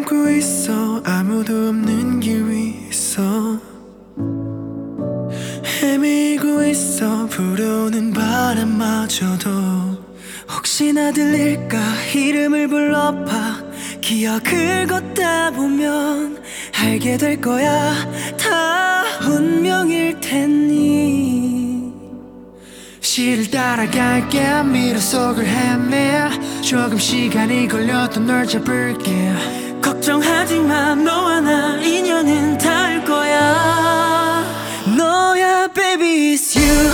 걷고 있어. 아무도 없는 길 위에서 헤매고 있어. 불어오는 바람마저도 혹시나 들릴까 이름을 불러봐. 기억을 걷다 보면 알게 될 거야. 다 운명일 테니 시를 따라갈게. 미래 속을 헤매 조금 시간이 걸려도 널 잡을게. 걱정하지마 너와 나 인연은 닿을 거야. 너야 baby it's you.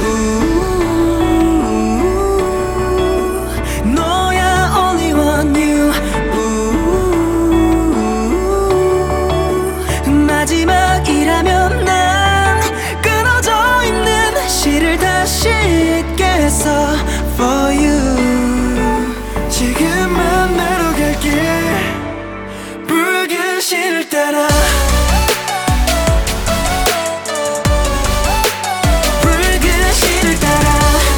너야 only one you. 마지막이라면 난 끊어져 있는 시를 다시 읽겠어 for you. 지금만 나로 갈게. 붉은 시를 따라 붉은 시를 따라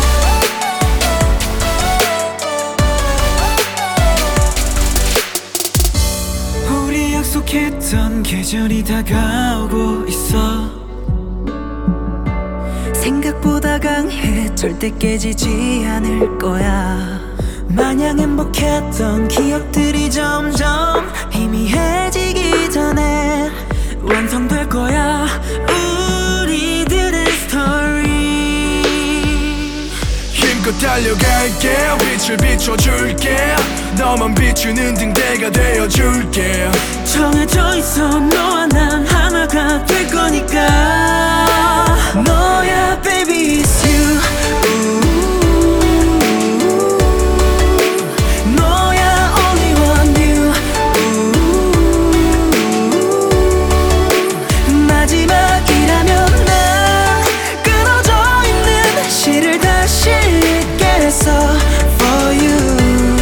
우리 약속했던 계절이 다가오고 있어. 생각보다 강해 절대 깨지지 않을 거야. 마냥 행복했던 기억들이 점점 희미해지기 전에 완성될 거야 우리들의 스토리. 힘껏 달려갈게. 빛을 비춰줄게. 너만 비추는 등대가 되어줄게. 정해져 있어 너와 난 하나가 될 거니까. 너야 baby it's you. 너야 only one you. 마지막이라면 난 끊어져 있는 시를 다시 읽겠어 for you.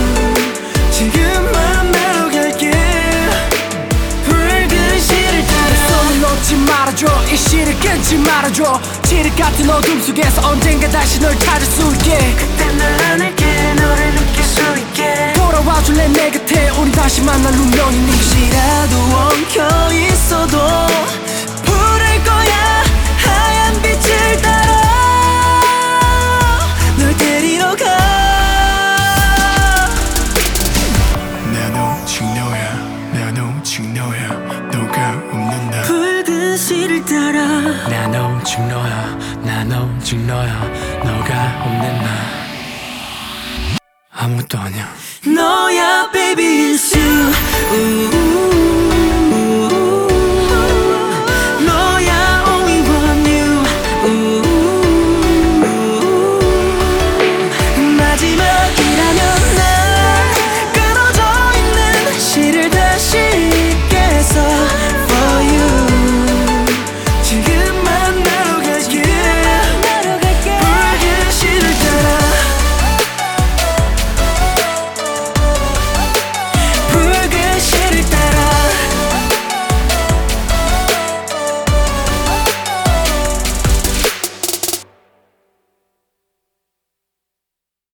지금만 나로 갈게. 붉은 시를 따라 손을 놓지 말아줘. 이 시를 끊지 말아줘. 지륵 같은 어둠 속에서 언젠가 다시 널 찾을 수 있게. 그때 널 안을게. 너를 느낄 수 있게. 돌아와줄래 내 곁에. 우리 다시 만날 운명이니. 혹시라도 엉켜 있어도 부를 거야 하얀 빛을 따라 널 데리러 가. 난 오직 너야. 난 오직 너야. 너가 없는 나. 붉은 시를 따라 난 오직 너야. 난 오직 너야. 너가 없는 나 아무것도 아니야. 너야 baby